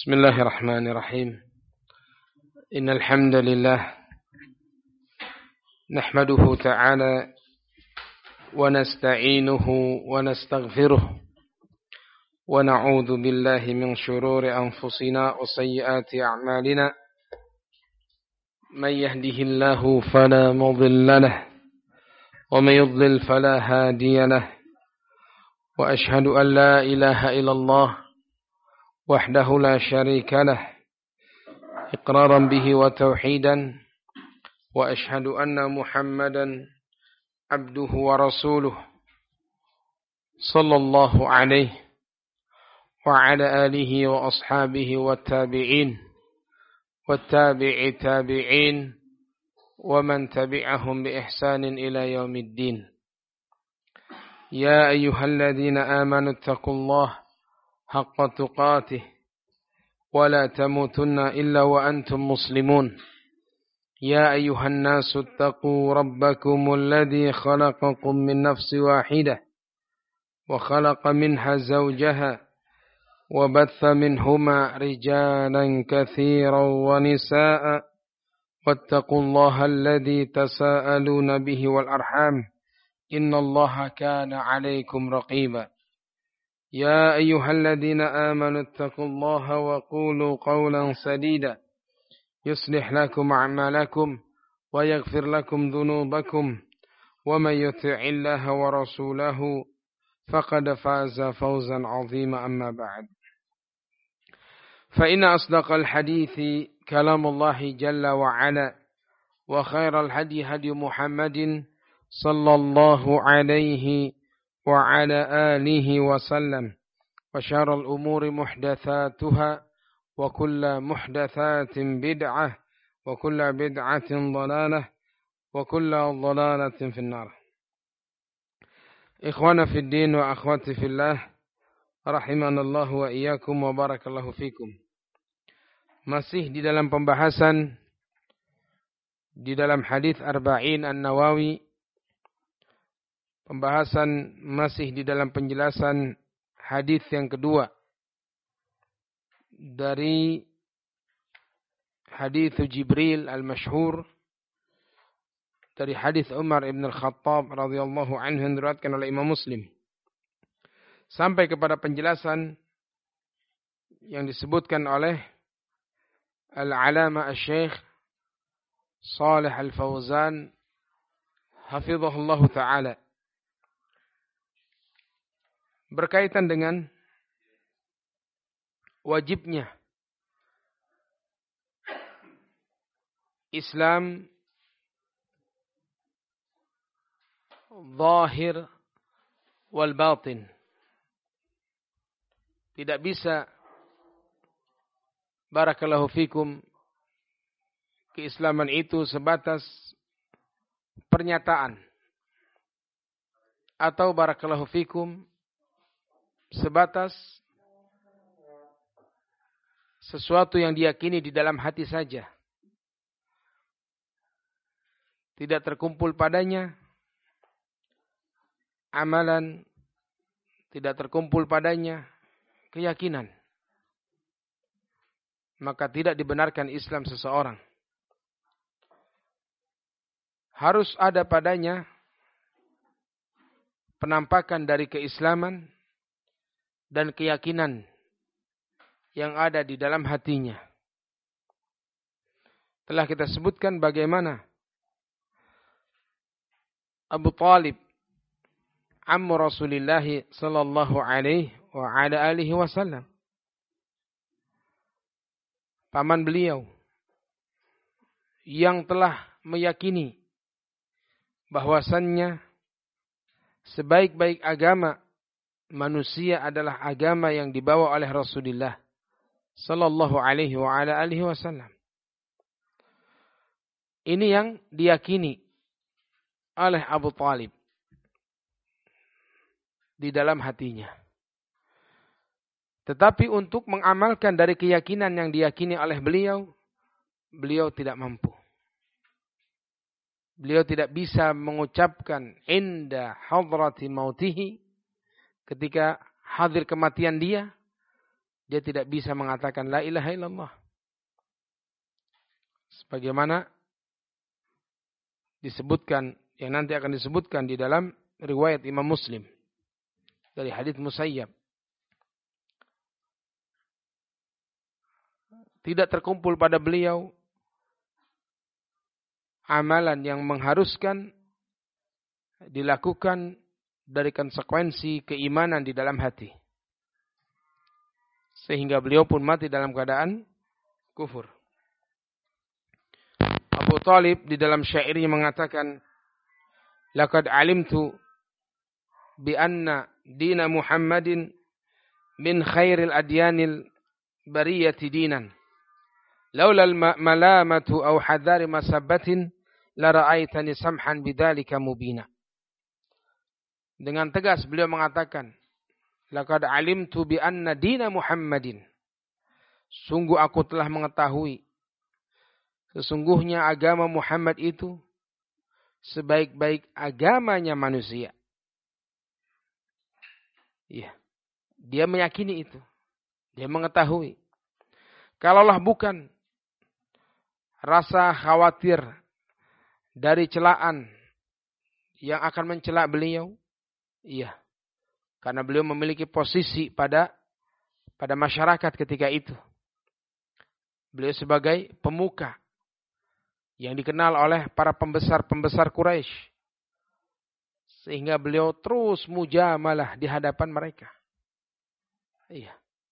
بسم الله الرحمن الرحيم إن الحمد لله نحمده تعالى ونستعينه ونستغفره ونعوذ بالله من شرور أنفسنا وسيئات أعمالنا من يهده الله فلا مضل له ومن يضلل فلا هادي له وأشهد أن لا إله إلا الله وحده لا شريك له إقرارا به وتوحيدا وأشهد أن محمدا عبده ورسوله صلى الله عليه وعلى آله وأصحابه والتابعين والتابع تابعين ومن تبعهم بإحسان إلى يوم الدين. يا أيها الذين آمنوا اتقوا الله حق تقاته ولا تموتن إلا وأنتم مسلمون. يا أيها الناس اتقوا ربكم الذي خلقكم من نفس واحدة وخلق منها زوجها وبث منهما رجالا كثيرا ونساء واتقوا الله الذي تساءلون به والأرحام إن الله كان عليكم رقيبا. يا أيها الذين آمنوا اتقوا الله وقولوا قولا سديدا يصلح لكم أعمالكم ويغفر لكم ذنوبكم ومن يطع الله ورسوله فقد فاز فوزا عظيما. أما بعد فإن أصدق الحديث كلام الله جل وعلا وخير الهدي هدي محمد صلى الله عليه وعلى آله وسلم وشر الأمور محدثاتها وكل محدثات بدعة وكل بدعة ضلالة وكل ضلالة في النار. إخوانا في الدين وأخواتي في الله رحمنا الله وإياكم وبارك الله فيكم. Masih di dalam pembahasan di dalam hadis Arba'in An-Nawawi. Pembahasan masih di dalam penjelasan hadis yang kedua dari hadis Jibril al-Mashhur dari hadis Umar ibn al-Khattab radhiyallahu anhu yang diriwayatkan oleh Imam Muslim sampai kepada penjelasan yang disebutkan oleh Al-Alama Asy-Syaikh Shalih Al-Fauzan hafizahullah taala berkaitan dengan wajibnya Islam zahir wal batin. Tidak bisa barakallahu fikum keislaman itu sebatas pernyataan atau barakallahu fikum sebatas sesuatu yang diyakini di dalam hati saja. Tidak terkumpul padanya amalan, tidak terkumpul padanya keyakinan. Maka tidak dibenarkan Islam seseorang. Harus ada padanya penampakan dari keislaman dan keyakinan yang ada di dalam hatinya. Telah kita sebutkan bagaimana Abu Talib ammu Rasulullah sallallahu alaihi wa ala alihi wasallam, paman beliau yang telah meyakini bahwasannya sebaik-baik agama manusia adalah agama yang dibawa oleh Rasulullah sallallahu alaihi wa ala alihi wasallam. Ini yang diyakini oleh Abu Talib di dalam hatinya. Tetapi untuk mengamalkan dari keyakinan yang diyakini oleh beliau, beliau tidak mampu. Beliau tidak bisa mengucapkan inda hadrati mautihi, ketika hadir kematian dia, dia tidak bisa mengatakan la ilaha illallah. Sebagaimana disebutkan, yang nanti akan disebutkan di dalam riwayat Imam Muslim dari hadits Musayyab. Tidak terkumpul pada beliau amalan yang mengharuskan dilakukan dari konsekuensi keimanan di dalam hati. Sehingga beliau pun mati dalam keadaan kufur. Abu Talib di dalam syairnya mengatakan, "Laqad alimtu bi anna dina Muhammadin min khairil adyanil bariyati dinan. Laula al-malamatu aw hadari masabbatin la ra'aitani samhan bidzalika mubina." Dengan tegas beliau mengatakan, "Laqad alimtu bi anna dina Muhammadin." Sungguh aku telah mengetahui sesungguhnya agama Muhammad itu sebaik-baik agamanya manusia. Iya. Dia meyakini itu. Dia mengetahui. Kalaulah bukan rasa khawatir dari celaan yang akan mencela beliau, iya. Karena beliau memiliki posisi pada masyarakat ketika itu. Beliau sebagai pemuka yang dikenal oleh para pembesar-pembesar Quraisy. Sehingga beliau terus mujamalah di hadapan mereka. Iya.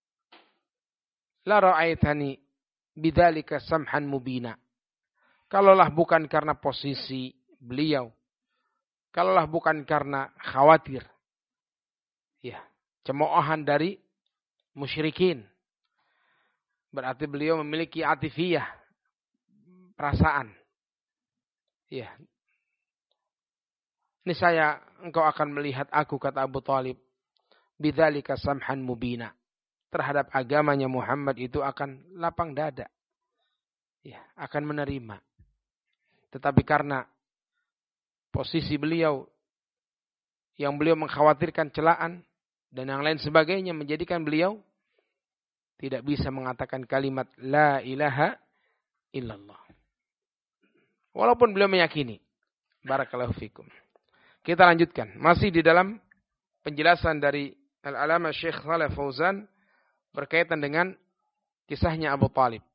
La ra'aitani bidzalika samhan mubina. Kalaulah bukan karena posisi beliau, kalaulah bukan karena khawatir, ya, cemoohan dari musyrikin, berarti beliau memiliki atifiyah, perasaan. Ya. Niscaya engkau akan melihat aku, kata Abu Talib, bidzalika samhan mubina. Terhadap agamanya Muhammad itu akan lapang dada. Ya, akan menerima. Tetapi karena posisi beliau yang beliau mengkhawatirkan celaan dan yang lain sebagainya menjadikan beliau tidak bisa mengatakan kalimat la ilaha illallah. Walaupun beliau meyakini. Barakallahu fikum. Kita lanjutkan. Masih di dalam penjelasan dari Al-Alama Syekh Shalih Fauzan berkaitan dengan kisahnya Abu Talib.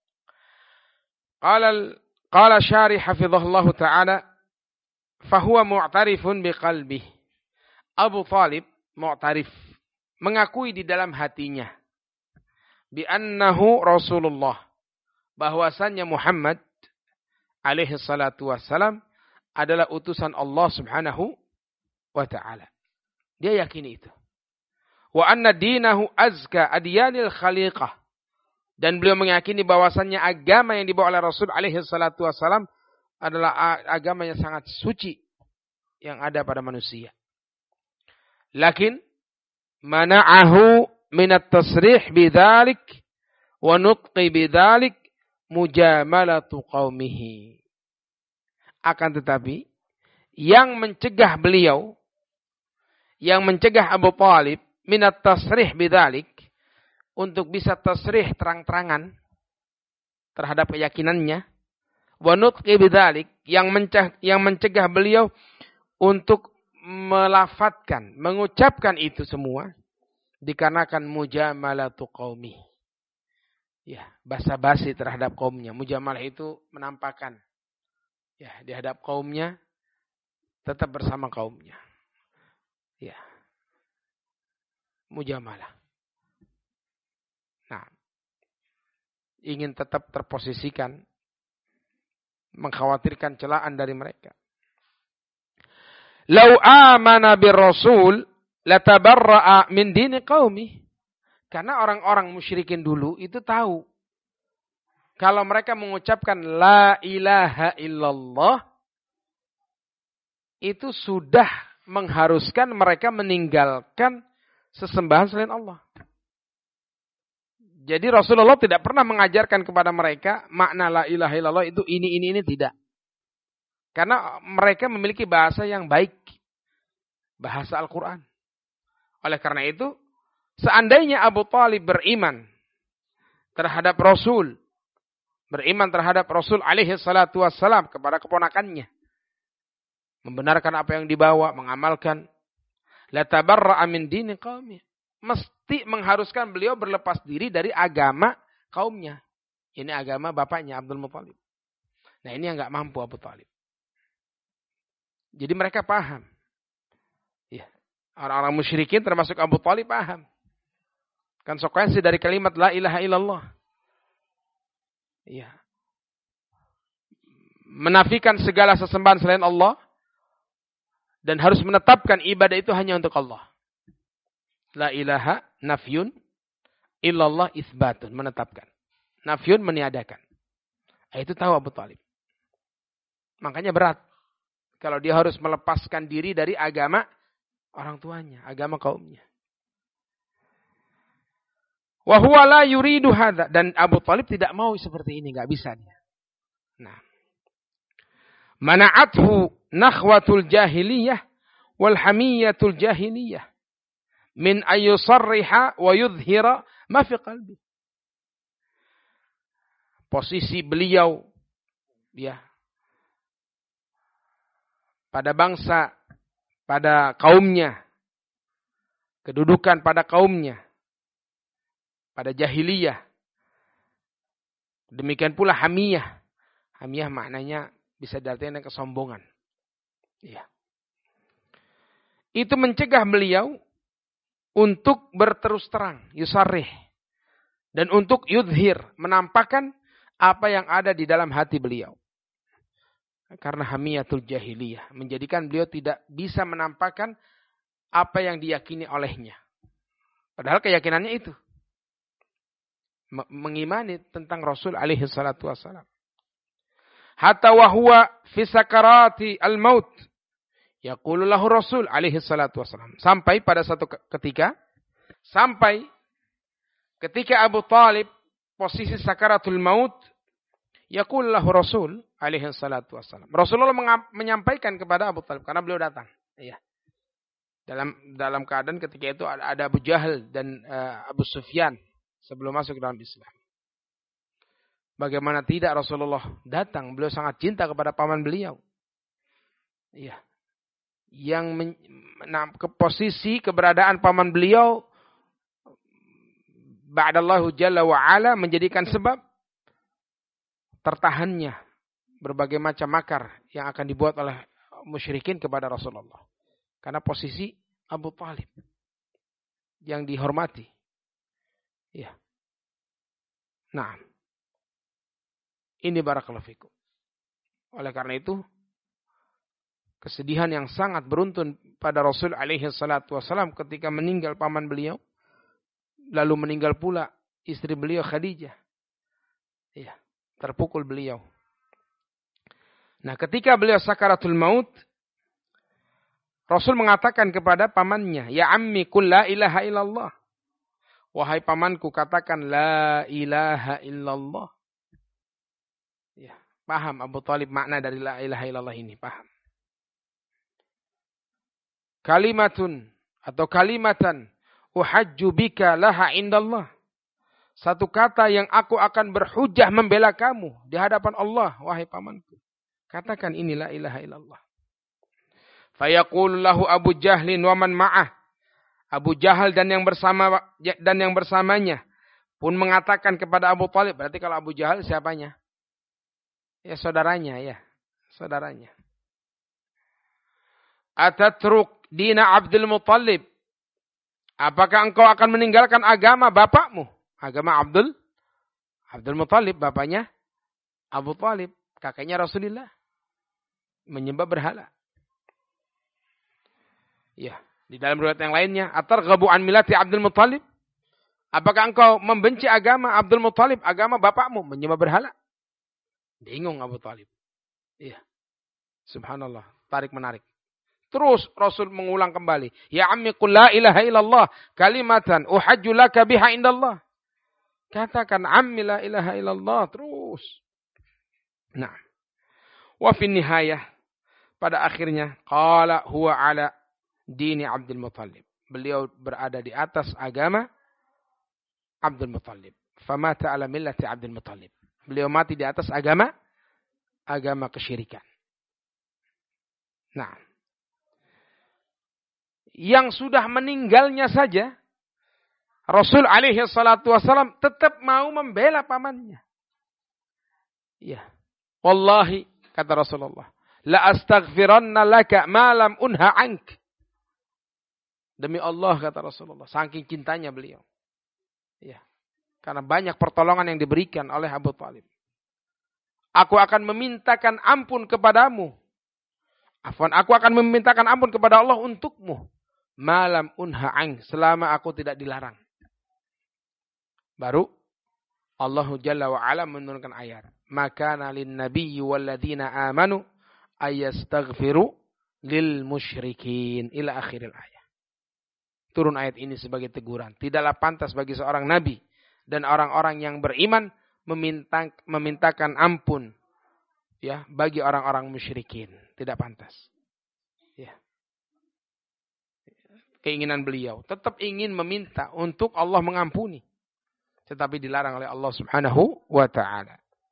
Qala syarih hafizahullahu ta'ala, fahuwa mu'tarifun biqalbih. Abu Talib mu'tarif, mengakui di dalam hatinya, bi annahu Rasulullah, bahwasannya Muhammad alaihi salatu wassalam adalah utusan Allah subhanahu wa ta'ala. Dia yakini itu. Wa anna dinahu azka adyanil khaliqah. Dan beliau meyakini bahwasannya agama yang dibawa oleh Rasul alaihi salatu wassalam adalah agama yang sangat suci yang ada pada manusia. Lakin mana'ahu minat tasrih bidzalik wa nutqi bidzalik mujamalatu qaumihi. Akan tetapi yang mencegah beliau, yang mencegah Abu Talib minat tasrih bidzalik, untuk bisa tasrih terang-terangan terhadap keyakinannya, wa nutqi bidzalik, yang mencegah beliau untuk melafatkan, mengucapkan itu semua, dikarenakan mujamalatu qaumi. Ya, basa-basi terhadap kaumnya. Mujamalah itu menampakkan, ya, di hadap kaumnya tetap bersama kaumnya. Ya. Mujamalah. Nah, ingin tetap terposisikan, mengkhawatirkan celaan dari mereka. Lau amana bir-rasul latabarra'a min dini qaumi. Karena orang-orang musyrikin dulu itu tahu kalau mereka mengucapkan la ilaha illallah itu sudah mengharuskan mereka meninggalkan sesembahan selain Allah. Jadi Rasulullah tidak pernah mengajarkan kepada mereka makna la ilaha illallah itu ini tidak. Karena mereka memiliki bahasa yang baik. Bahasa Al-Quran. Oleh karena itu, Seandainya Abu Talib beriman terhadap Rasul, beriman terhadap Rasul alaihi salatu wassalam kepada keponakannya, membenarkan apa yang dibawa, mengamalkan, la tabarra'a min dini qaumi, mesti mengharuskan beliau berlepas diri dari agama kaumnya. Ini agama bapaknya Abdul Muthalib. Nah, ini yang enggak mampu Abu Talib. Jadi mereka paham. Ya. Orang-orang musyrikin termasuk Abu Talib paham. Konsekuensi dari kalimat la ilaha illallah. Ya. Menafikan segala sesembahan selain Allah. Dan harus menetapkan ibadah itu hanya untuk Allah. La ilaha nafyun illallah isbatun. Menetapkan. Nafyun meniadakan. Itu tahu Abu Talib. Makanya berat. Kalau dia harus melepaskan diri dari agama orang tuanya. Agama kaumnya. Wa huwa la yuridu hadza, dan Abu Talib tidak mau seperti ini, enggak bisa dia. Nah. Mana'athu nakhwatul jahiliyah wal hamiyatul jahiliyah min ayyusarriha wa yudhhira ma fi qalbi. Posisi beliau ya pada bangsa, pada kaumnya, kedudukan pada kaumnya, pada jahiliyah. Demikian pula hamiyah. Hamiyah maknanya bisa diartikan kesombongan. Ya. Itu mencegah beliau untuk berterus terang, yusarrih. Dan untuk yudhir, menampakkan apa yang ada di dalam hati beliau. Karena hamiyatul jahiliyah. Menjadikan beliau tidak bisa menampakkan apa yang diyakini olehnya. Padahal keyakinannya itu. Mengimani tentang Rasul alaihi salatu wassalam. Hatta wa huwa fi sakarati al-maut. Yaqulu lahu Rasul alaihi salatu wassalam. Sampai pada satu ketika. Sampai ketika Abu Talib posisi sakaratul maut. Yaqulu lahu Rasul alaihi salatu wassalam. Rasulullah menyampaikan kepada Abu Talib. Karena beliau datang. Ya. Dalam keadaan ketika itu ada Abu Jahal dan Abu Sufyan. Sebelum masuk ke dalam Islam. Bagaimana tidak Rasulullah datang. Beliau sangat cinta kepada paman beliau. Iya. Yang ke posisi keberadaan paman beliau. Ba'dallahu jalla wa'ala menjadikan sebab. Tertahannya. Berbagai macam makar. Yang akan dibuat oleh musyrikin kepada Rasulullah. Karena posisi Abu Talib. Yang dihormati. Ya. Nah. Ini barakallahu fikum. Oleh karena itu. Kesedihan yang sangat beruntun pada Rasul alaihi salatu wassalam. Ketika meninggal paman beliau. Lalu meninggal pula istri beliau Khadijah. Ya. Terpukul beliau. Nah ketika beliau sakaratul maut. Rasul mengatakan kepada pamannya. Ya ammi qul la ilaha illallah. Wahai pamanku katakan la ilaha illallah. Ya, paham Abu Talib makna dari la ilaha illallah ini, paham. Kalimatun atau kalimatan uhajju bika laha indallah. Satu kata yang aku akan berhujjah membela kamu di hadapan Allah, wahai pamanku. Katakan ini la ilaha illallah. Fayaqulu lahu Abu Jahlin wa man ma'ah. Abu Jahal dan yang bersamanya pun mengatakan kepada Abu Talib. Berarti kalau Abu Jahal siapanya? Ya saudaranya ya. Saudaranya. Atatruk dina Abdul Muthalib. Apakah engkau akan meninggalkan agama bapakmu? Agama Abdul Muthalib. Bapaknya Abu Talib. Kakaknya Rasulullah. Menyembah berhala. Ya. Di dalam riwayat yang lainnya, atarghabu an millati Abdul Muthalib? Apakah engkau membenci agama Abdul Muthalib, agama bapakmu, menyembah berhala? Bingung Abu Talib. Iya. Subhanallah, tarik menarik. Terus Rasul mengulang kembali, ya ammi qul la ilaha illallah kalimatan uhajju laka biha indallah. Katakan ammi la ilaha illallah terus. Nah. Wa fi nihayah, pada akhirnya qala huwa ala dini Abdul Muthalib. Beliau berada di atas agama Abdul Muttalib. Famata ala millati Abdul Muttalib. Beliau mati di atas agama kesyirikan. Nah, yang sudah meninggalnya saja, Rasul alaihi salatu wassalam tetap mau membela pamannya. Ya. Wallahi, kata Rasulullah, la astaghfiranna laka ma lam unha ank. Demi Allah, kata Rasulullah, saking cintanya beliau. Ya. Karena banyak pertolongan yang diberikan oleh Abu Thalib. Aku akan memintakan ampun kepadamu. Aku akan memintakan ampun kepada Allah untukmu. Malam unha ang, selama aku tidak dilarang. Baru Allah Jalla wa Ala menurunkan ayat. Maka lin nabiyyi walladzina amanu ayastaghfiru lil musyrikin ila akhiril ayat. Turun ayat ini sebagai teguran. Tidaklah pantas bagi seorang nabi dan orang-orang yang beriman memintakan ampun ya bagi orang-orang musyrikin. Tidak pantas. Ya. Keinginan beliau tetap ingin meminta untuk Allah mengampuni. Tetapi dilarang oleh Allah Subhanahu wa ta'ala.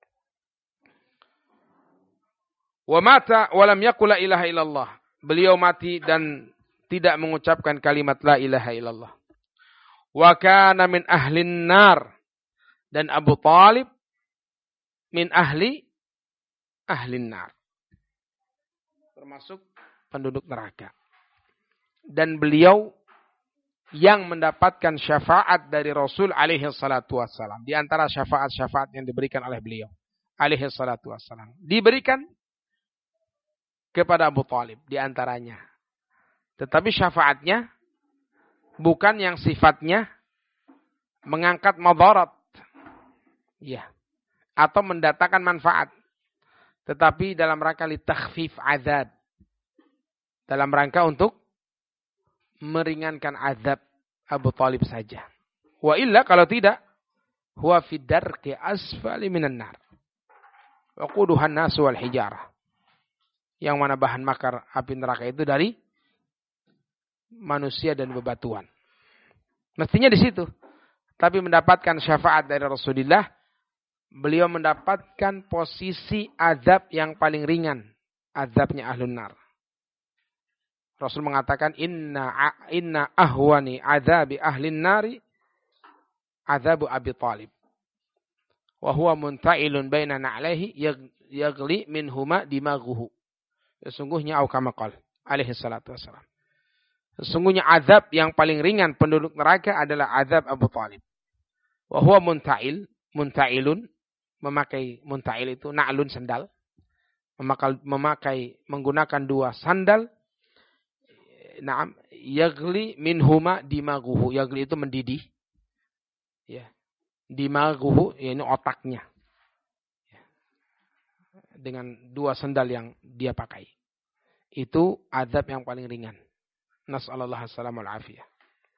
Wa mata wa lam yaqul la ilaha illallah. Beliau mati dan tidak mengucapkan kalimat la ilaha illallah. Wa kana min ahlin nar. Dan Abu Thalib min ahlin nar. Termasuk penduduk neraka. Dan beliau yang mendapatkan syafaat dari Rasul alaihi salatu wassalam. Di antara syafaat-syafaat yang diberikan oleh beliau alaihi salatu wassalam. Diberikan kepada Abu Thalib di antaranya. Tetapi syafaatnya bukan yang sifatnya mengangkat madarat. Ya. Atau mendatangkan manfaat. Tetapi dalam rangka li takhfif azab. Dalam rangka untuk meringankan azab Abu Thalib saja. Wa illa kalau tidak, huwa fi darki asfali minan nar. Wa quduhan nasu wal hijarah. Yang mana bahan bakar api neraka itu dari manusia dan bebatuan. Mestinya di situ. Tapi mendapatkan syafaat dari Rasulullah, beliau mendapatkan posisi azab yang paling ringan. Azabnya ahlun nar. Rasul mengatakan inna ahwani azabi ahlin nari azabu Abi Thalib. Wa huwa munta'ilun baina na'laihi yagli minhuma dimaghuhu. Sesungguhnya au kama qala alaihi salatu wassalam. Sesungguhnya azab yang paling ringan penduduk neraka adalah azab Abu Thalib. Wa huwa munta'ilun memakai munta'il itu na'lun sandal. Menggunakan dua sandal. Naam, yagli minhuma dimaghuhu. Yagli itu mendidih. Ya. Dimaghuhu, ya ini otaknya. Ya. Dengan dua sandal yang dia pakai. Itu azab yang paling ringan. Nas'alallah as-salamul afiyah.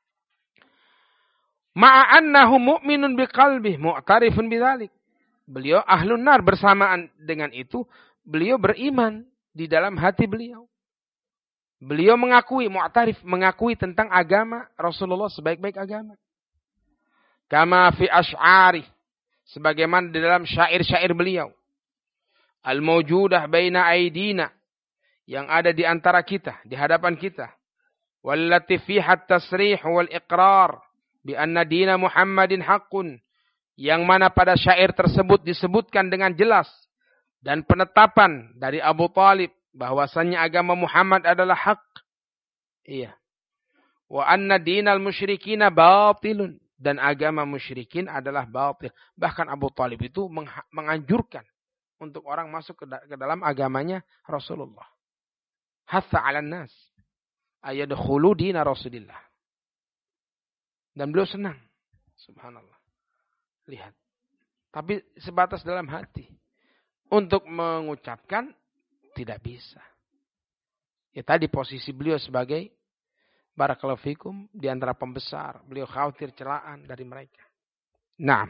Ma'annahu mu'minun biqalbih mu'tarifun bidzalik. Beliau ahlun nar, bersamaan dengan itu beliau beriman di dalam hati beliau. Beliau mengakui, mu'tarif, mengakui tentang agama Rasulullah sebaik-baik agama. Kama fi asy'ari, sebagaimana di dalam syair-syair beliau. Al-mawjudah baina aidina, yang ada di antara kita, di hadapan kita. Wallati fiha at-tasrih wal iqrar bi anna dina Muhammadin haqqun, yang mana pada syair tersebut disebutkan dengan jelas dan penetapan dari Abu Thalib bahwasannya agama Muhammad adalah hak. Iya. Wa anna dinal musyrikina batilun, dan agama musyrikin adalah batil. Bahkan Abu Thalib itu menganjurkan untuk orang masuk ke dalam agamanya Rasulullah. Hatha 'alan nas ayadkhulu dina Rasulillah. Dan beliau senang. Subhanallah. Lihat. Tapi sebatas dalam hati. Untuk mengucapkan tidak bisa. Ya tadi posisi beliau sebagai barakallahu fikum di antara pembesar. Beliau khawatir celaan dari mereka. Naam.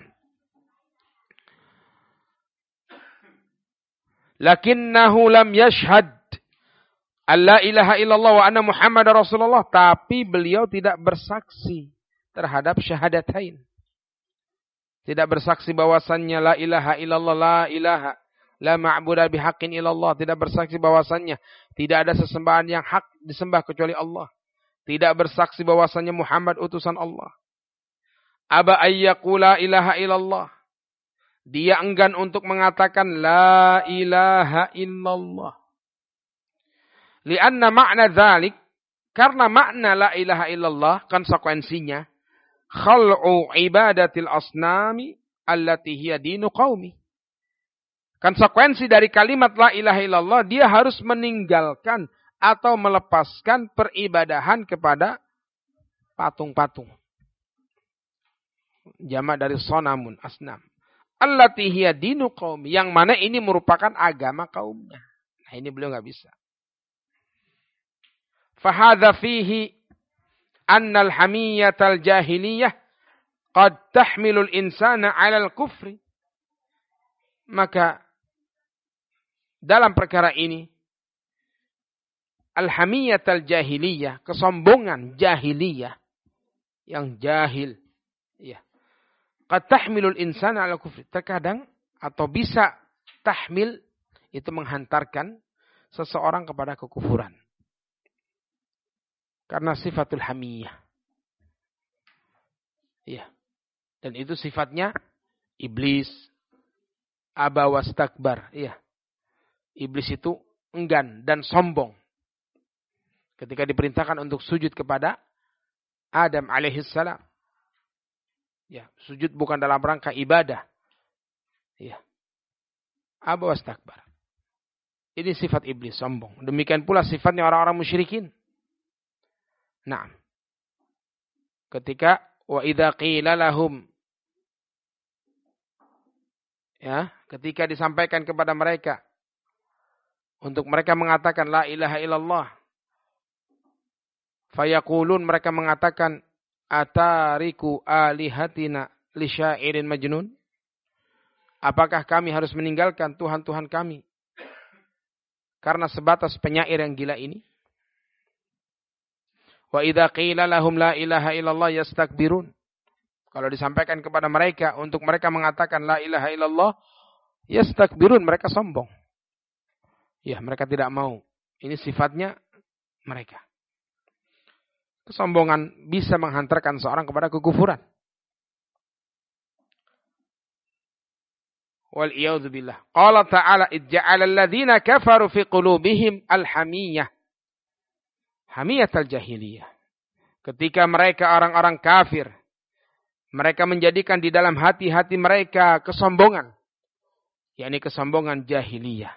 Lakinnahu lam yashhad alla ilaha illallah wa anna Muhammadar Rasulullah, tapi beliau tidak bersaksi terhadap syahadatain. Tidak bersaksi bahwasannya la ilaha illallah, la ilaha la ma'budu bihaqqin illallah, tidak bersaksi bahwasannya tidak ada sesembahan yang hak disembah kecuali Allah. Tidak bersaksi bahwasannya Muhammad utusan Allah. Aba ayyaqula ilaha illallah. Dia enggan untuk mengatakan la ilaha illallah. Lianna makna dzalik, karena makna la ilaha illallah konsekuensinya khal'u ibadatil asnami allati hiya dinu qaumi. Konsekuensi dari kalimat la ilaha illallah, dia harus meninggalkan atau melepaskan peribadahan kepada patung-patung. Jamak dari sonamun, asnam. Allati hiya dinu qaumi, yang mana ini merupakan agama kaumnya. Nah, ini beliau enggak bisa. Fahadha fihi annal hamiyatal jahiliyah qad tahmilul insana 'alal kufri. Maka dalam perkara ini al-hamiyatal jahiliyah, kesombongan jahiliyah yang jahil, ya. Qad tahmilul insana 'alal kufri. Terkadang atau bisa tahmil itu menghantarkan seseorang kepada kekufuran. Karena sifatul hamiyah. Ya. Dan itu sifatnya iblis. Aba wastakbar. Ya. Iblis itu enggan dan sombong. Ketika diperintahkan untuk sujud kepada Adam alaihissalam. Ya, sujud bukan dalam rangka ibadah. Ya. Aba wastakbar. Ini sifat iblis, sombong. Demikian pula sifatnya orang-orang musyrikin. Nah, ketika wa idza qila lahum, ya, ketika disampaikan kepada mereka untuk mereka mengatakan la ilaha illallah, fayaqulun, mereka mengatakan atariku alihatina li syairin majnun, apakah kami harus meninggalkan Tuhan-Tuhan kami karena sebatas penyair yang gila ini? Wa idza qila lahum la ilaha illallah yastakbirun. Kalau disampaikan kepada mereka untuk mereka mengatakan la ilaha illallah, yastakbirun, mereka sombong. Ya, mereka tidak mau. Ini sifatnya mereka. Kesombongan bisa menghantarkan seorang kepada kekufuran. Wal iyadzu billah. Qala ta'ala ij'alal ladzina kafaru fi qulubihim al-hamiyah. Hamiyatul jahiliyah. Ketika mereka orang-orang kafir, mereka menjadikan di dalam hati-hati mereka kesombongan, yakni kesombongan jahiliyah.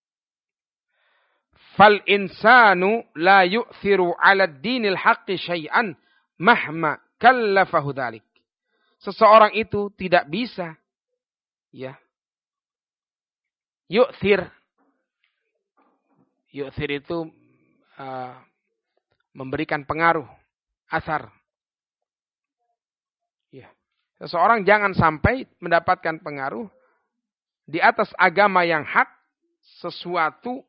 Fal insanu la yu'thiru 'ala ad-dinil haqqi syai'an mahma kallafahu dzalik. Seseorang itu tidak bisa, ya, yu'thir itu memberikan pengaruh, asar. Ya. Seseorang jangan sampai mendapatkan pengaruh di atas agama yang hak sesuatu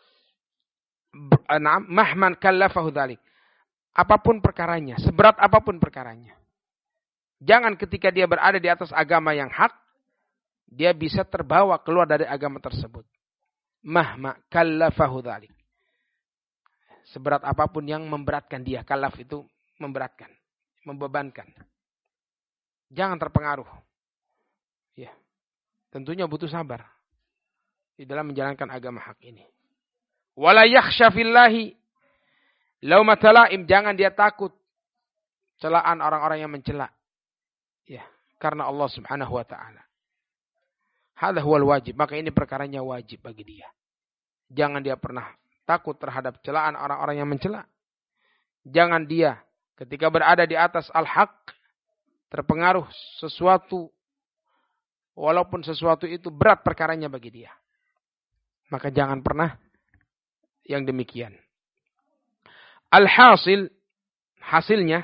mahman kallafahu dzalik. Apapun perkaranya, seberat apapun perkaranya. Jangan ketika dia berada di atas agama yang hak, dia bisa terbawa keluar dari agama tersebut. Mahma kallafahu dzalik. Seberat apapun yang memberatkan dia. Kalaf itu memberatkan, membebankan. Jangan terpengaruh. Ya. Tentunya butuh sabar di dalam menjalankan agama hak ini. Wala yakhsha fillahi laumata laim, jangan dia takut celaan orang-orang yang mencela. Ya, karena Allah Subhanahu wa taala. Hadza huwal wajib, maka ini perkaranya wajib bagi dia. Jangan dia pernah takut terhadap celaan orang-orang yang mencela. Jangan dia ketika berada di atas al-haq terpengaruh sesuatu, walaupun sesuatu itu berat perkaranya bagi dia. Maka jangan pernah yang demikian. Al-hasil, hasilnya,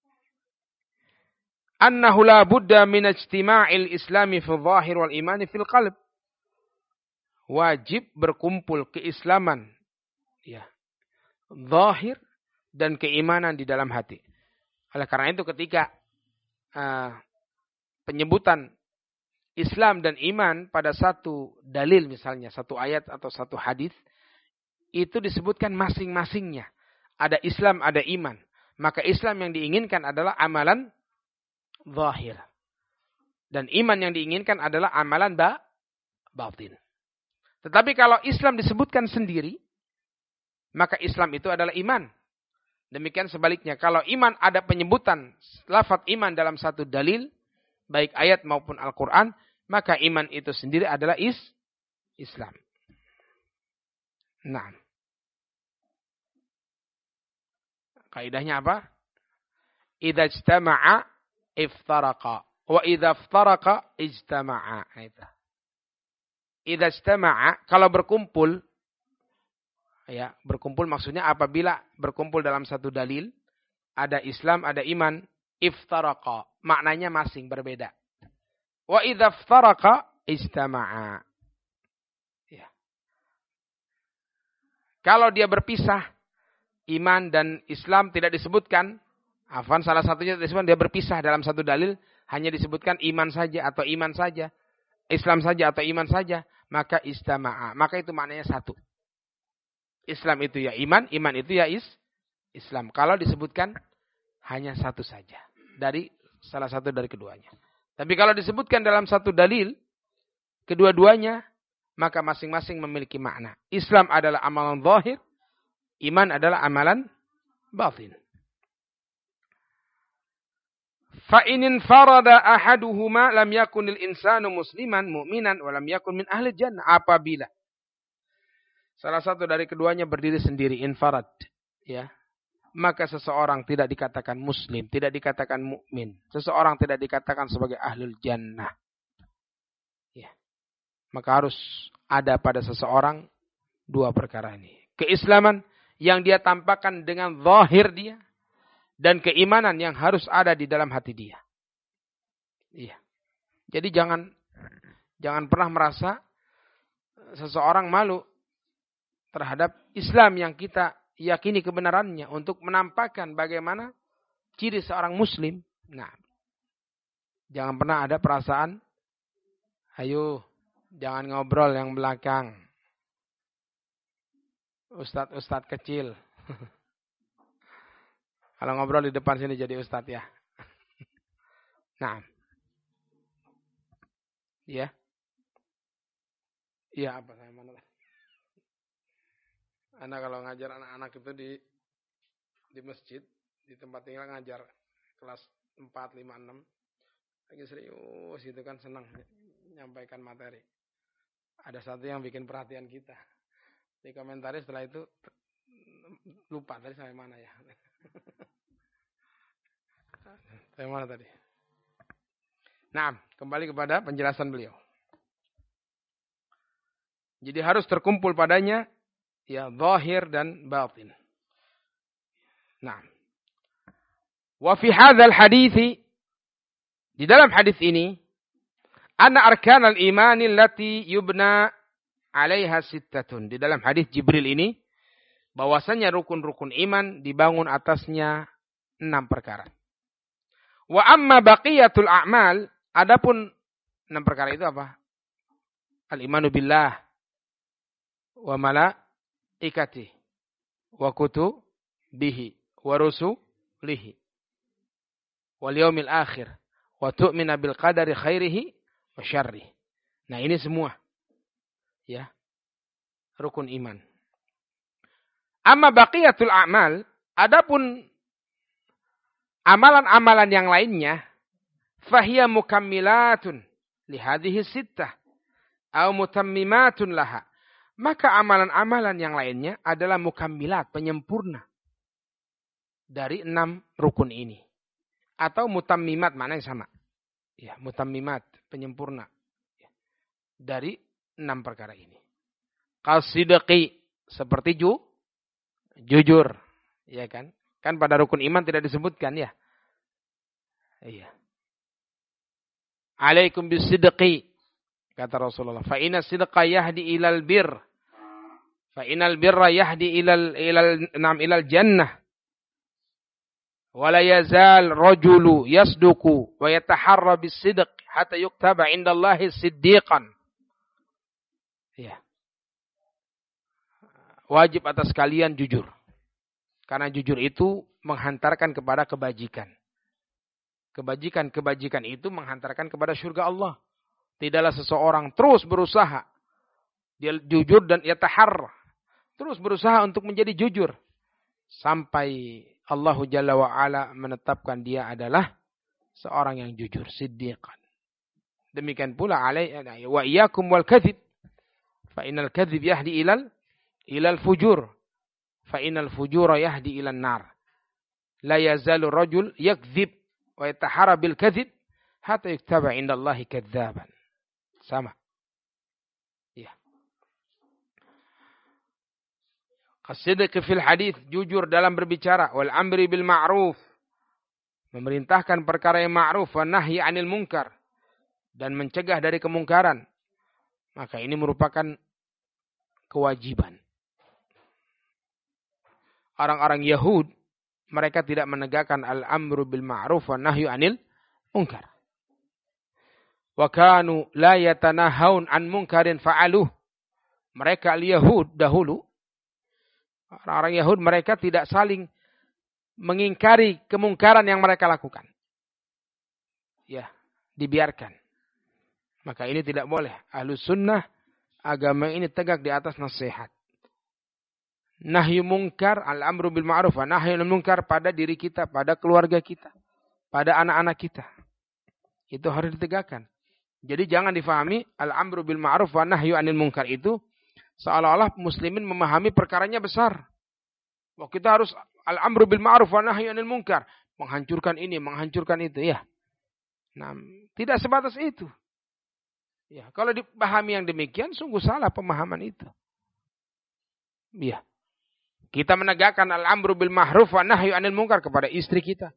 annahu la budda min ijtima'il islami fi dhahir wal imani fil qalb. Wajib berkumpul keislaman, ya, zahir dan keimanan di dalam hati. Oleh karena itu ketika penyebutan Islam dan iman pada satu dalil misalnya, satu ayat atau satu hadis, itu disebutkan masing-masingnya. Ada Islam, ada iman. Maka Islam yang diinginkan adalah amalan zahir. Dan iman yang diinginkan adalah amalan batin. Tetapi kalau Islam disebutkan sendiri, maka Islam itu adalah iman. Demikian sebaliknya, kalau iman ada penyebutan lafaz iman dalam satu dalil, baik ayat maupun Al-Quran, maka iman itu sendiri adalah Islam. Nah, kaidahnya apa? Idza ijtama'a iftaraqa wa idza iftaraqa ijtama'a. Idza ijtama'a, kalau berkumpul, ya, berkumpul maksudnya apabila berkumpul dalam satu dalil, ada Islam, ada iman, iftaraqa, maknanya masing berbeda. Wa idza iftaraqa ijtama'a. Ya. Kalau dia berpisah, iman dan Islam tidak disebutkan, salah satunya disebutkan dia berpisah dalam satu dalil, hanya disebutkan iman saja atau iman saja, Islam saja atau iman saja, maka istama'a. Maka itu maknanya satu. Islam itu ya iman, iman itu ya Islam. Kalau disebutkan hanya satu saja dari salah satu dari keduanya. Tapi kalau disebutkan dalam satu dalil, kedua-duanya, maka masing-masing memiliki makna. Islam adalah amalan zahir, iman adalah amalan batin. Fa in farada ahaduhuma lam yakunil insanu musliman mu'minan wa lam yakun min ahli jannah. Apabila salah satu dari keduanya berdiri sendiri, infarad, ya, maka seseorang tidak dikatakan muslim, tidak dikatakan mukmin. Seseorang tidak dikatakan sebagai ahlul jannah. Ya. Maka harus ada pada seseorang dua perkara ini. Keislaman yang dia tampakkan dengan zahir dia, dan keimanan yang harus ada di dalam hati dia. Iya. Jadi jangan pernah merasa seseorang malu terhadap Islam yang kita yakini kebenarannya, untuk menampakkan bagaimana ciri seorang muslim. Nah, jangan pernah ada perasaan, ayo jangan ngobrol yang belakang, ustadz kecil. Kalau ngobrol di depan sini jadi ustadz ya. Nah, ya, iya apa saya mana? Anak kalau ngajar anak-anak itu di masjid, di tempat tinggal ngajar kelas 4, 5, 6. Lagi serius itu kan senang menyampaikan materi. Ada satu yang bikin perhatian kita. Di komentari setelah itu lupa tadi sampai mana ya. Sampai mana tadi? Nah, kembali kepada penjelasan beliau. Jadi harus terkumpul padanya ya zahir dan batin. Nah. Wa fi hadzal hadits, di dalam hadis ini, anna arkanal iman allati yubna 'alaiha sittatun. Di dalam hadis Jibril ini, bahwasanya rukun-rukun iman dibangun atasnya 6 perkara. Wa amma baqiyatul a'mal, adapun 6 perkara itu apa? Al-imanu billah wa malaikatihi wa kutubihi wa rusulihi wal yaumil akhir wa tu'mina bil qadari khairihi wa syarrihi. Nah, ini semua ya rukun iman. Amma baqiyatul a'mal, adapun amalan-amalan yang lainnya, fahiya mukammilatun li hadhihi sittah atau mutammimatun laha. Maka amalan-amalan yang lainnya adalah mukammilat, penyempurna dari 6 rukun ini. Atau mutammimat, maknanya sama. Ya, mutammimat, penyempurna dari 6 perkara ini. Qasidqi, seperti jujur, ya kan? Kan pada rukun iman tidak disebutkan ya. Iya. Alaikum bisidqi, kata Rasulullah. Fa inna sidqa yahdi ilal bir. Fa inal birra yahdi ilal jannah. Wa la yazal rajulu yasduqu wa yataharra bis-sidq hatta yuktaba 'indallahi siddiqan. Ya. Wajib atas kalian jujur. Karena jujur itu menghantarkan kepada kebajikan. Kebajikan itu menghantarkan kepada surga Allah. Tidaklah seseorang terus berusaha. Dia jujur dan yataharra. Terus berusaha untuk menjadi jujur. Sampai Allah Jalla wa'ala menetapkan dia adalah seorang yang jujur. Siddiqan. Demikian pula wa iyyakum wal kadhib. Fa innal kadhib yahdi ilal fujur. Fa innal fujura yahdi ilan nar. La yazalu rajul yakdzib wa yataharra bil kadhib hatta yuktaba 'indallahi kadzaban. Sama. Ya. As-sidq fil hadits, jujur dalam berbicara, wal amri bil ma'ruf, memerintahkan perkara yang ma'ruf, wa nahyi 'anil munkar, dan mencegah dari kemungkaran. Maka ini merupakan kewajiban. Orang-orang Yahud, mereka tidak menegakkan al-amru bil ma'ruf wa nahyu 'anil munkar. Wa kanu la yatanahawun an munkarin fa'aluh. Mereka al-Yahud dahulu, orang-orang Yahud, mereka tidak saling mengingkari kemungkaran yang mereka lakukan. Ya, dibiarkan. Maka ini tidak boleh. Ahlus sunnah, agama ini tegak di atas nasihat. Nahyu munkar, al-amru bil ma'ruf wa nahyu 'anil munkar pada diri kita, pada keluarga kita, pada anak-anak kita. Itu harus ditegakkan. Jadi jangan difahami al-amru bil ma'ruf wa nahyu 'anil munkar itu seolah-olah muslimin memahami perkaranya besar. Wah, kita harus al-amru bil ma'ruf wa nahyu 'anil munkar, menghancurkan ini, menghancurkan itu, ya. Nah, tidak sebatas itu. Ya, kalau dipahami yang demikian sungguh salah pemahaman itu. Ya. Kita menegakkan al-amru bil ma'ruf wa nahyu 'anil munkar kepada istri kita.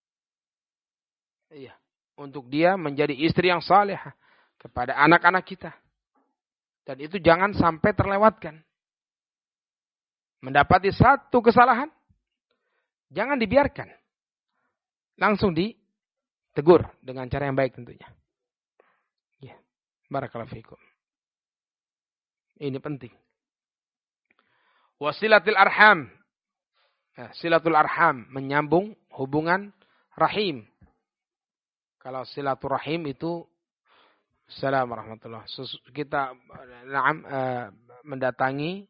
Iya, untuk dia menjadi istri yang salehah kepada anak-anak kita. Dan itu jangan sampai terlewatkan. Mendapati satu kesalahan, jangan dibiarkan. Langsung ditegur dengan cara yang baik tentunya. Ya, barakallahu fikum. Ini penting. Wasilatul arham. Nah, silatul arham, menyambung hubungan rahim. Kalau silaturahim itu, assalamualaikum warahmatullahi wabarakatuh, kita mendatangi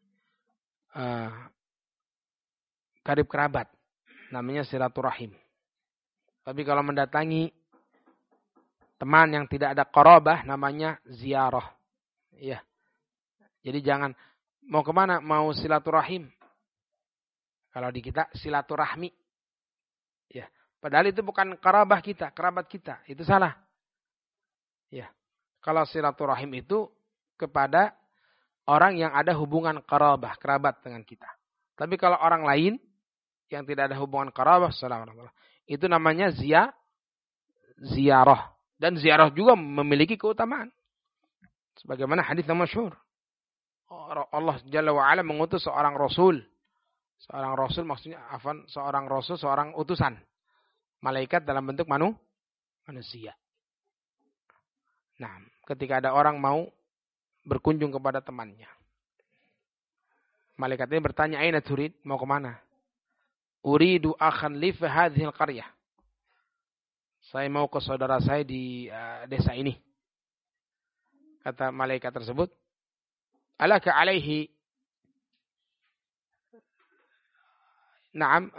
karib kerabat, namanya silaturahim. Tapi kalau mendatangi teman yang tidak ada qarabah, namanya ziarah. Iya. Jadi jangan mau kemana, mau silaturahim. Kalau di kita silaturahmi. Ya. Padahal itu bukan kerabat kita, itu salah. Ya. Kalau silaturahim itu kepada orang yang ada hubungan kerabat dengan kita. Tapi kalau orang lain yang tidak ada hubungan kerabat, itu namanya ziarah. Dan ziarah juga memiliki keutamaan. Sebagaimana hadis yang masyhur. Allah Jalla wa'ala mengutus seorang rasul. Seorang rasul maksudnya seorang utusan. Malaikat dalam bentuk manusia. Nah, ketika ada orang mau berkunjung kepada temannya. Malaikat ini bertanya, "Aina turid?" Mau kemana? "Uridu akhan li fi hadhil qaryah." Saya mau ke saudara saya di desa ini. Kata malaikat tersebut, "Alaka alaihi na'am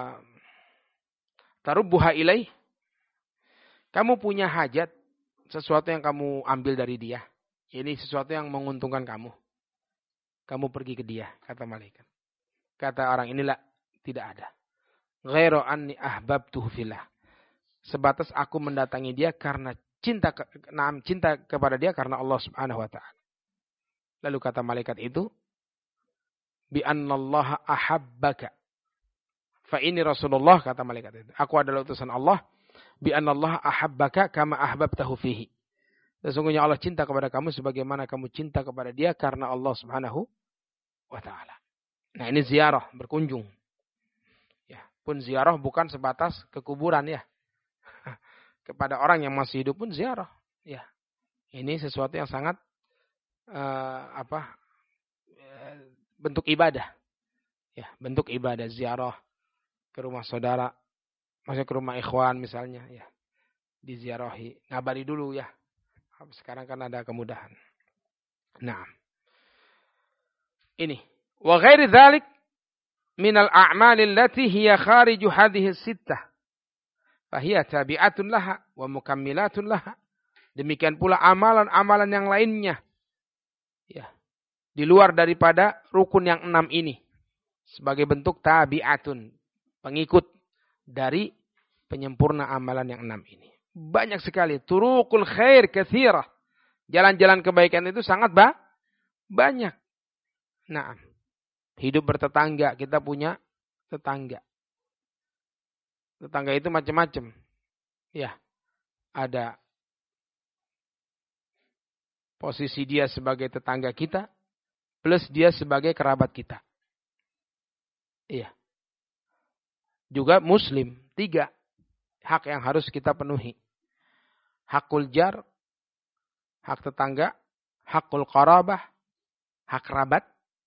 tarubbuha ilaih." Kamu punya hajat, sesuatu yang kamu ambil dari dia. Ini sesuatu yang menguntungkan kamu. Kamu pergi ke dia, kata malaikat. Kata orang inilah, tidak ada. Ghairu anni ahbabtuhu fillah. Sebatas aku mendatangi dia karena cinta kepada dia karena Allah Subhanahu wa taala. Lalu kata malaikat itu, bi annallaha ahabbaka. Fa ini Rasulullah, kata malaikat itu. Aku adalah utusan Allah. Bi annallaha ahabbaka kama ahbabtahu fihi. Sesungguhnya Allah cinta kepada kamu sebagaimana kamu cinta kepada dia karena Allah Subhanahu wa ta'ala. Nah, ini ziarah, berkunjung. Ya, pun ziarah bukan sebatas ke kuburan ya. Kepada orang yang masih hidup pun ziarah. Ya. Ini sesuatu yang sangat bentuk ibadah. Ya, bentuk ibadah ziarah ke rumah saudara, maksudnya ke rumah ikhwan misalnya, ya. Diziarahi, ngabari dulu ya. Sekarang kan ada kemudahan. Nah. Ini. Wa ghairi dzalik minal a'mali allati hiya khariju hadhihi sittah. Fahiya tabi'atun laha wa mukammilatun laha. Demikian pula amalan-amalan yang lainnya. Ya. Di luar daripada rukun yang 6 ini. Sebagai bentuk tabi'atun. Pengikut dari penyempurna amalan yang 6 ini. Banyak sekali. Turuqul khair katsirah. Jalan-jalan kebaikan itu sangat banyak. Nah, hidup bertetangga. Kita punya tetangga. Tetangga itu macam-macam. Ya. Ada posisi dia sebagai tetangga kita. Plus dia sebagai kerabat kita. Iya. Juga muslim. 3 hak yang harus kita penuhi. Hakul jar, hak tetangga, hakul qarabah, hak kerabat,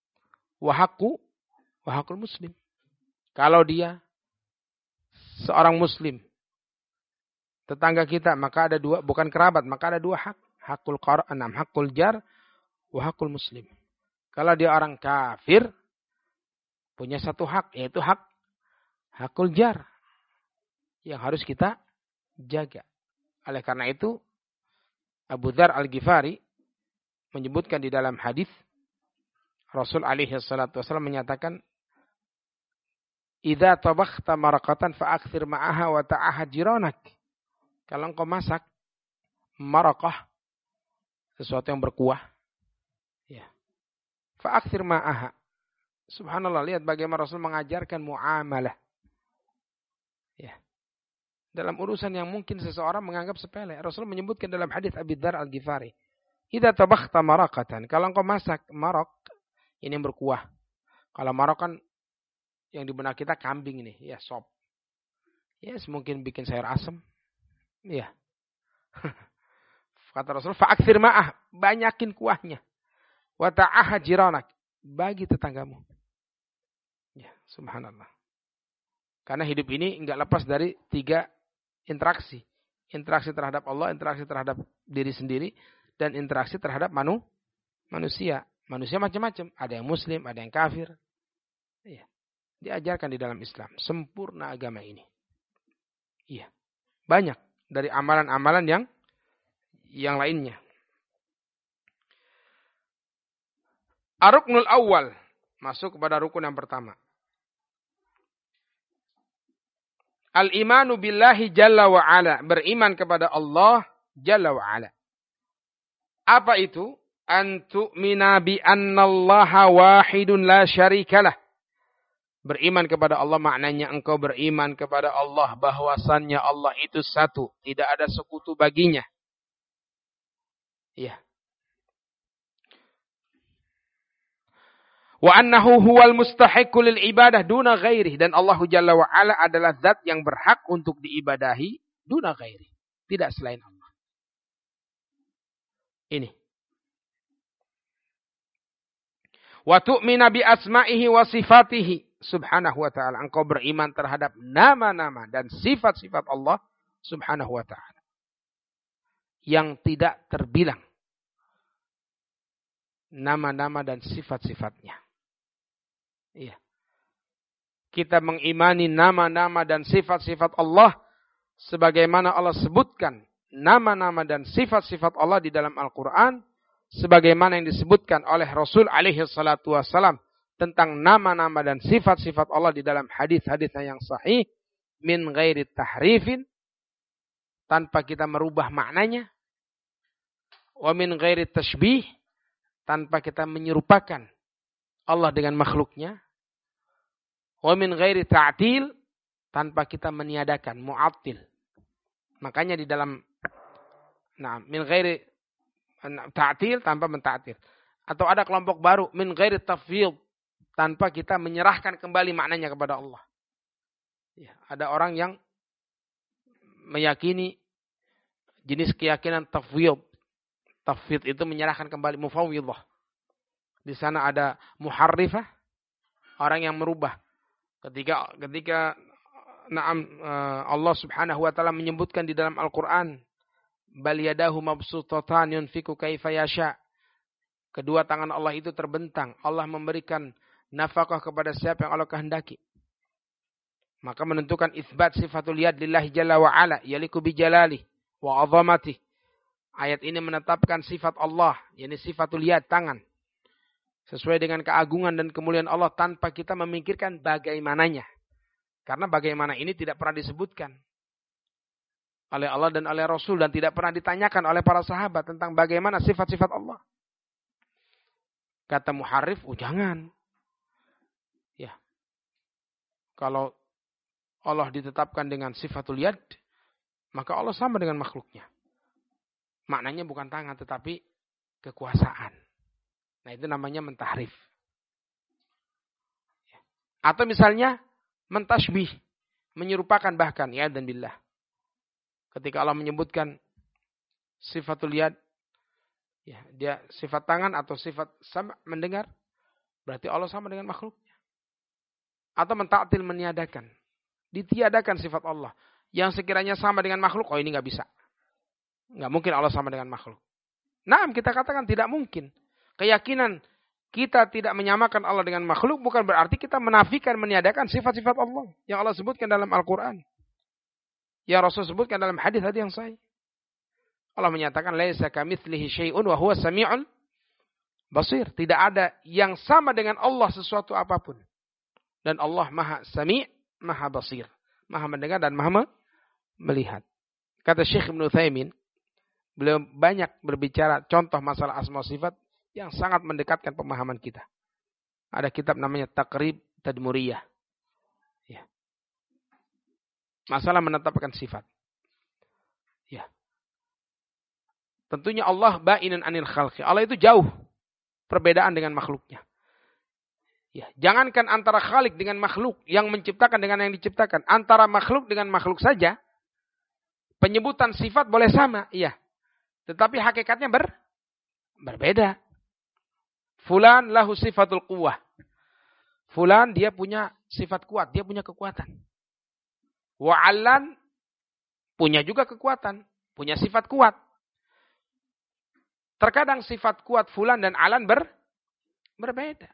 wahakul muslim. Kalau dia seorang muslim, tetangga kita, maka ada 2, bukan kerabat, maka ada 2 hak. Hakul jar, wahakul muslim. Kalau dia orang kafir, punya 1 hak, yaitu hakul jar. Yang harus kita jaga. Oleh karena itu, Abu Dzar Al-Ghifari menyebutkan di dalam hadis Rasul alaihi salatu wasallam menyatakan, "Idza tabakhta maraqatan fa'akthir ma'aha wa ta'ahad jiranak." Kalau engkau masak maraqah, sesuatu yang berkuah, ya. Fa'akthir ma'aha. Subhanallah, lihat bagaimana Rasul mengajarkan muamalah. Ya. Dalam urusan yang mungkin seseorang menganggap sepele. Rasul menyebutkan dalam hadis Abu Dzar Al-Ghifari, "Idza tabakhta maraqatan." Kalau engkau masak maraq, ini yang berkuah. Kalau maraq kan yang di benak kita kambing ini, ya sop. Yes, mungkin bikin sayur asem. Ya. Kata Rasul, "Fa'akthir ma'ah." Banyakin kuahnya. Wa ta'ahad jiranak. Bagi tetanggamu. Ya, subhanallah. Karena hidup ini enggak lepas dari 3 interaksi. Interaksi terhadap Allah, interaksi terhadap diri sendiri, dan interaksi terhadap manusia. Manusia macam-macam. Ada yang muslim, ada yang kafir. Iya. Diajarkan di dalam Islam. Sempurna agama ini. Iya. Banyak dari amalan-amalan yang lainnya. Ar-ruknul awal. Masuk kepada rukun yang pertama. Al-imanu billahi jalla wa'ala. Beriman kepada Allah jalla wa'ala. Apa itu? An tu'mina bi annallaha wahidun la syarikalah. Beriman kepada Allah maknanya engkau beriman kepada Allah bahwasannya Allah itu satu. Tidak ada sekutu baginya. Ya. Wa annahu huwal mustahiqqu lil ibadah duna ghairihi, dan Allah Jalla wa Ala adalah zat yang berhak untuk diibadahi duna ghairihi, tidak selain Allah. Ini. Wa tu'mina bi asma'ihi wa sifatihi subhanahu wa ta'ala. Engkau beriman terhadap nama-nama dan sifat-sifat Allah subhanahu wa ta'ala yang tidak terbilang. Nama-nama dan sifat-sifatnya. Iya. Kita mengimani nama-nama dan sifat-sifat Allah sebagaimana Allah sebutkan nama-nama dan sifat-sifat Allah di dalam Al-Quran, sebagaimana yang disebutkan oleh Rasul alaihi salatu wassalam tentang nama-nama dan sifat-sifat Allah di dalam hadis-hadisnya yang sahih, min ghairi tahrifin, tanpa kita merubah maknanya, wa min ghairi tashbih, tanpa kita menyerupakan Allah dengan makhluknya, wa min ghairi ta'til, tanpa kita meniadakan, mu'attil. Makanya di dalam min ghairi ta'til, tanpa menta'til. Atau ada kelompok baru, min ghairi tafwid, tanpa kita menyerahkan kembali maknanya kepada Allah. Ya, ada orang yang meyakini jenis keyakinan tafwid. Tafwid itu menyerahkan kembali, mufawwidah. Di sana ada muharrifah, orang yang merubah. Ketika Allah Subhanahu wa taala menyebutkan di dalam Al-Qur'an, bal yadahu mabsutatan yunfiku kaifa yasha. Kedua tangan Allah itu terbentang. Allah memberikan nafkah kepada siapa yang Allah kehendaki. Maka menentukan itsbat sifatul yad lillahi jalla wa ala, yaliku bi jalali wa 'azamati. Ayat ini menetapkan sifat Allah, yakni sifatul yad, tangan. Sesuai dengan keagungan dan kemuliaan Allah tanpa kita memikirkan bagaimananya. Karena bagaimana ini tidak pernah disebutkan oleh Allah dan oleh Rasul, dan tidak pernah ditanyakan oleh para sahabat tentang bagaimana sifat-sifat Allah. Kata muharrif, jangan. Ya. Kalau Allah ditetapkan dengan sifatul yad, maka Allah sama dengan makhluknya. Maknanya bukan tangan, tetapi kekuasaan. Nah, itu namanya mentahrif. Atau misalnya mentasbih, menyerupakan bahkan, ya dan billah. Ketika Allah menyebutkan sifatul yad, ya, dia sifat tangan atau sifat sama, mendengar, berarti Allah sama dengan makhluknya. Atau mentaktil, meniadakan, ditiadakan sifat Allah yang sekiranya sama dengan makhluk, ini nggak bisa. Nggak mungkin Allah sama dengan makhluk. Nah, kita katakan tidak mungkin. Keyakinan kita tidak menyamakan Allah dengan makhluk bukan berarti kita menafikan, meniadakan sifat-sifat Allah yang Allah sebutkan dalam Al-Quran, yang Rasul sebutkan dalam hadis-hadis yang sahih. Allah menyatakan laisa kamitslihi syai'un wa huwa sami'ul basir. Tidak ada yang sama dengan Allah sesuatu apapun. Dan Allah Maha Sami', Maha Basir, Maha mendengar dan Maha melihat. Kata Syekh Ibnu Utsaimin, beliau banyak berbicara contoh masalah asma sifat yang sangat mendekatkan pemahaman kita. Ada kitab namanya Taqrib Tadmuriyah. Ya. Masalah menetapkan sifat. Ya. Tentunya Allah ba'inun anil khalqi. Allah itu jauh perbedaan dengan makhluknya. Ya, jangankan antara khalik dengan makhluk, yang menciptakan dengan yang diciptakan, antara makhluk dengan makhluk saja penyebutan sifat boleh sama, iya. Tetapi hakikatnya berbeda. Fulan lahu sifatul quwwah. Fulan dia punya sifat kuat, dia punya kekuatan. Wa Allan punya juga kekuatan, punya sifat kuat. Terkadang sifat kuat fulan dan Alan berbeda.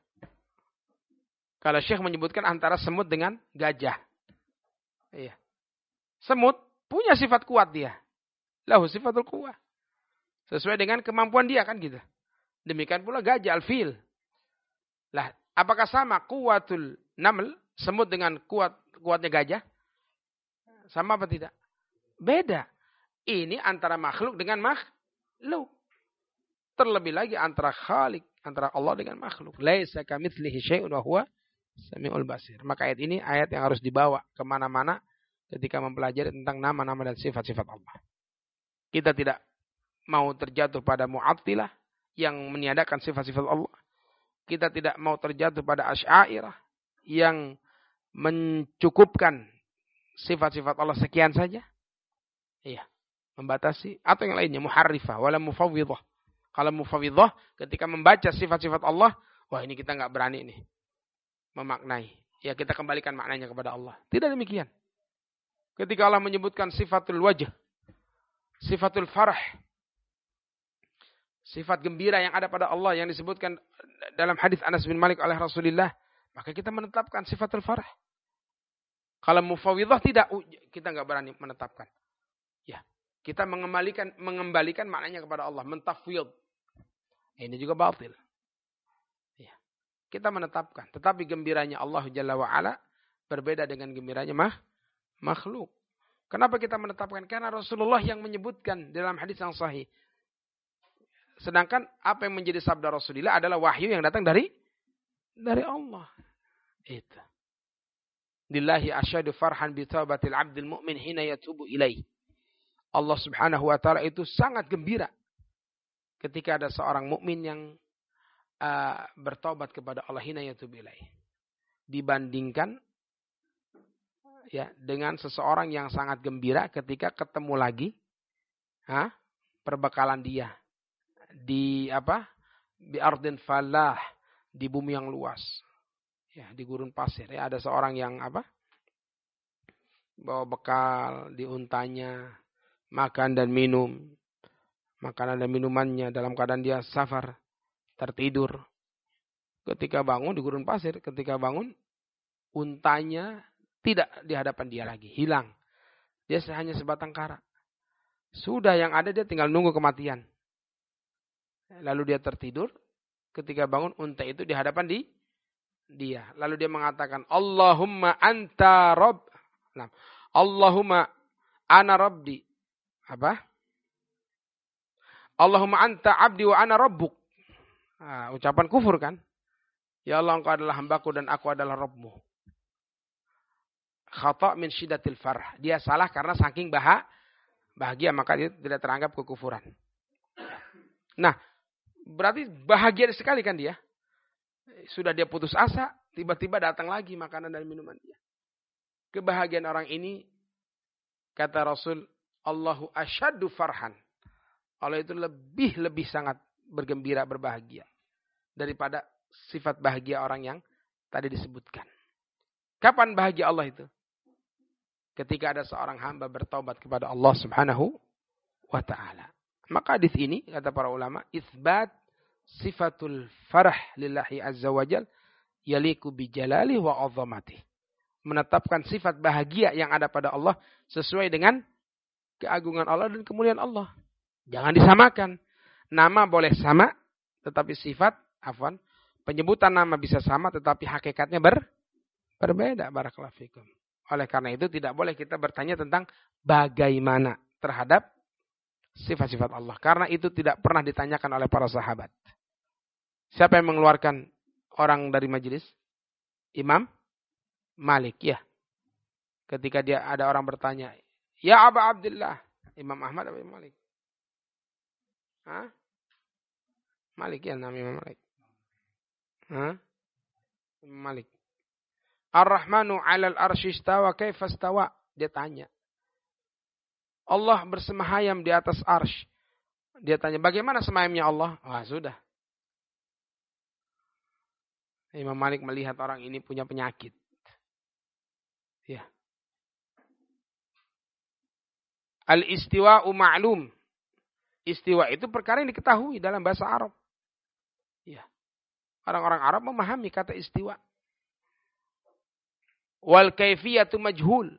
Kalau Syekh menyebutkan antara semut dengan gajah. Iya. Semut punya sifat kuat dia. Lahu sifatul quwwah. Sesuai dengan kemampuan dia kan gitu. Demikian pula gajah, al-fil. Lah, apakah sama kuwatul naml, semut dengan kuatnya gajah? Sama apa tidak? Beda. Ini antara makhluk dengan makhluk. Terlebih lagi antara khalik, antara Allah dengan makhluk. Laisa kamitslihi syai'un wa huwa samiul basir. Maka ayat ini ayat yang harus dibawa kemana-mana ketika mempelajari tentang nama-nama dan sifat-sifat Allah. Kita tidak mau terjatuh pada mu'attilah yang meniadakan sifat-sifat Allah. Kita tidak mau terjatuh pada asy'ariyah yang mencukupkan sifat-sifat Allah sekian saja. Iya, membatasi. Atau yang lainnya, muharrifah, wala mufawwidah. Kalau mufawwidah, ketika membaca sifat-sifat Allah, wah ini kita nggak berani nih memaknai. Ya kita kembalikan maknanya kepada Allah. Tidak demikian. Ketika Allah menyebutkan sifatul wajh, sifatul farah, sifat gembira yang ada pada Allah yang disebutkan dalam hadis Anas bin Malik oleh Rasulullah, maka kita menetapkan sifatul farah. Kalau mufawwidah tidak, kita nggak berani menetapkan. Ya, kita mengembalikan maknanya kepada Allah, mentafwid. Ini juga batil. Ya, kita menetapkan, tetapi gembiranya Allah Jalla wa Ala berbeda dengan gembiranya makhluk. Kenapa kita menetapkan? Karena Rasulullah yang menyebutkan dalam hadis yang sahih. Sedangkan apa yang menjadi sabda Rasulullah adalah wahyu yang datang dari Allah. Itu. Lillahi asyadu farhan bi taubatil abdil mu'min hina yatubu ilaih. Allah Subhanahu wa taala itu sangat gembira ketika ada seorang mukmin yang bertobat kepada Allah hina yatub ilaih. Dibandingkan ya dengan seseorang yang sangat gembira ketika ketemu lagi perbekalan dia di di ardin falah, di bumi yang luas. Ya, di gurun pasir ya, ada seorang yang bawa bekal di untanya, makan dan minum. Makanan dan minumannya dalam keadaan dia safar, tertidur. Ketika bangun di gurun pasir, ketika bangun untanya tidak di hadapan dia lagi, hilang. Dia hanya sebatang kara. Sudah yang ada dia tinggal nunggu kematian. Lalu dia tertidur, ketika bangun unta itu di hadapan dia. Lalu dia mengatakan, Allahumma anta rabb. Nah, Allahumma ana rabdi. Allahumma anta abdi wa ana rabbuk. Nah, ucapan kufur kan? Ya Allah, engkau adalah hambaku dan aku adalah Rabbmu. Khata' min syiddatil farh. Dia salah karena saking bahagia, maka dia tidak teranggap kekufuran. Nah, berarti bahagia sekali kan dia. Sudah dia putus asa, tiba-tiba datang lagi makanan dan minuman dia. Kebahagiaan orang ini, kata Rasul, Allahu asyaddu farhan. Allah itu lebih sangat bergembira, berbahagia. Daripada sifat bahagia orang yang tadi disebutkan. Kapan bahagia Allah itu? Ketika ada seorang hamba bertaubat kepada Allah Subhanahu wa ta'ala. Maka hadis ini, kata para ulama, isbat sifatul farah lillahi azza wa jal yaliku bijalali wa azamati. Menetapkan sifat bahagia yang ada pada Allah sesuai dengan keagungan Allah dan kemuliaan Allah. Jangan disamakan. Nama boleh sama, tetapi sifat, penyebutan nama bisa sama, tetapi hakikatnya berbeda. Barakallahu fikum. Oleh karena itu tidak boleh kita bertanya tentang bagaimana terhadap sifat-sifat Allah. Karena itu tidak pernah ditanyakan oleh para sahabat. Siapa yang mengeluarkan orang dari majelis? Imam Malik, ya. Ketika ada orang bertanya, ya Aba Abdullah, Imam Ahmad atau Imam Malik? Malik ya, nama Imam Malik. Imam Malik. Ar-Rahmanu 'alal arsy istawa, kaifa istawa? Dia tanya. Allah bersemahayam di atas arsy. Dia tanya, bagaimana semayamnya Allah? Sudah. Imam Malik melihat orang ini punya penyakit. Ya. Al-istiwa'u ma'lum. Istiwa itu perkara yang diketahui dalam bahasa Arab. Ya. Orang-orang Arab memahami kata istiwa. Wal kaifiyatu majhul.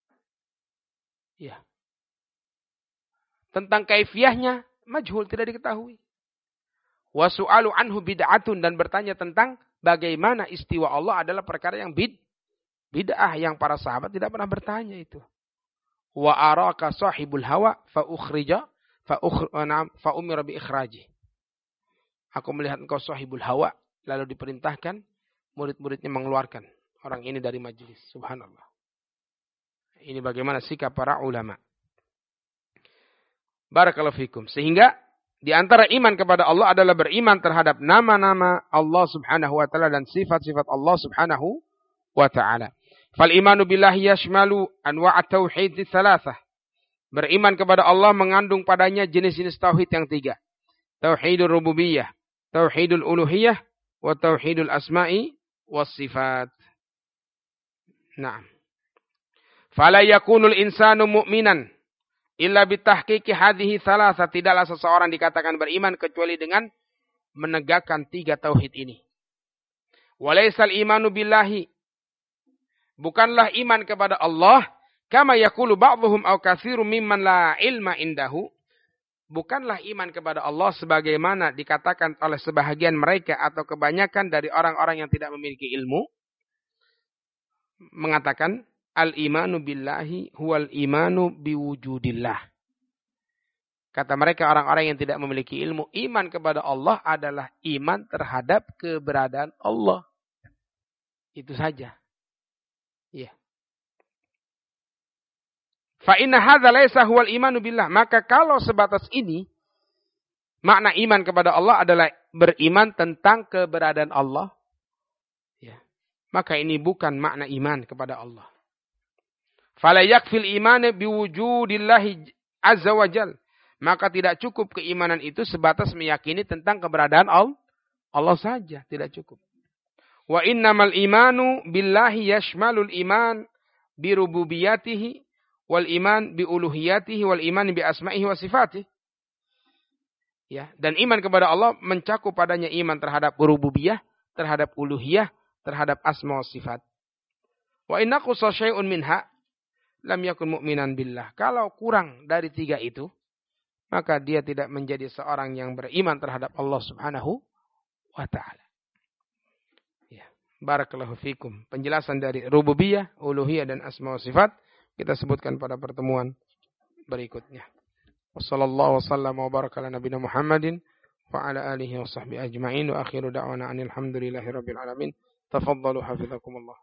Ya. Tentang kaifiyahnya majhul, tidak diketahui. Wa su'alu anhu bid'atun, dan bertanya tentang bagaimana istiwa Allah adalah perkara yang bid'ah yang para sahabat tidak pernah bertanya itu. Wa araka sahibul hawa fa umira bi ikhraji. Aku melihat engkau sahibul hawa, lalu diperintahkan murid-muridnya mengeluarkan orang ini dari majelis. Subhanallah. Ini bagaimana sikap para ulama. Barakallahu fikum. Sehingga di antara iman kepada Allah adalah beriman terhadap nama-nama Allah Subhanahu wa taala dan sifat-sifat Allah Subhanahu wa taala. Fal imanu billahi yashmalu anwa'at tauhid tsalatsah. Beriman kepada Allah mengandung padanya jenis-jenis tauhid yang 3. Tauhidul rububiyah, tauhidul uluhiyah, wa tauhidul asma'i was sifat. Naam. Fala yakunul insanu mu'minan illa bitahqiqi hadhihi tsalatsa. Tidaklah seseorang dikatakan beriman kecuali dengan menegakkan 3 tauhid ini. Walaisal imanu billahi, bukanlah iman kepada Allah kama yaqulu ba'dhum aw katsirum mimman la ilma indahu. Bukanlah iman kepada Allah sebagaimana dikatakan oleh sebahagian mereka atau kebanyakan dari orang-orang yang tidak memiliki ilmu. Mengatakan al-imanu billahi huwal imanu biwujudillah. Kata mereka orang-orang yang tidak memiliki ilmu, iman kepada Allah adalah iman terhadap keberadaan Allah. Itu saja. Ya. Fa inna hadza laisa huwal imanu billah. Maka kalau sebatas ini Makna iman kepada Allah adalah beriman tentang keberadaan Allah. Ya. Maka ini bukan makna iman kepada Allah. Fala yakfil iman biwujudillahi azza wa jal. Maka tidak cukup keimanan itu sebatas meyakini tentang keberadaan Allah saja. Tidak cukup. Wa innamal imanu billahi yashmalul iman birububiyatihi wal iman biuluhiyatihi wal iman bi asma'ihi wa sifatih. Ya, dan iman kepada Allah mencakup padanya iman terhadap rububiyah, terhadap uluhiyah, terhadap asma wa sifat. Wa inna qussa syai'un minha lam yakun mu'minan billah. Kalau kurang dari 3 itu, maka dia tidak menjadi seorang yang beriman terhadap Allah Subhanahu wa taala. Ya, barakallahu fikum. Penjelasan dari rububiyah, uluhiyah dan asma wa sifat kita sebutkan pada pertemuan berikutnya. Wassallallahu wasallam wa baraka ala nabiyina Muhammadin wa ala alihi wa sahbihi ajma'in wa akhiru da'wana anil hamdulillahi rabbil alamin. Tafaddalu hafizakumullah.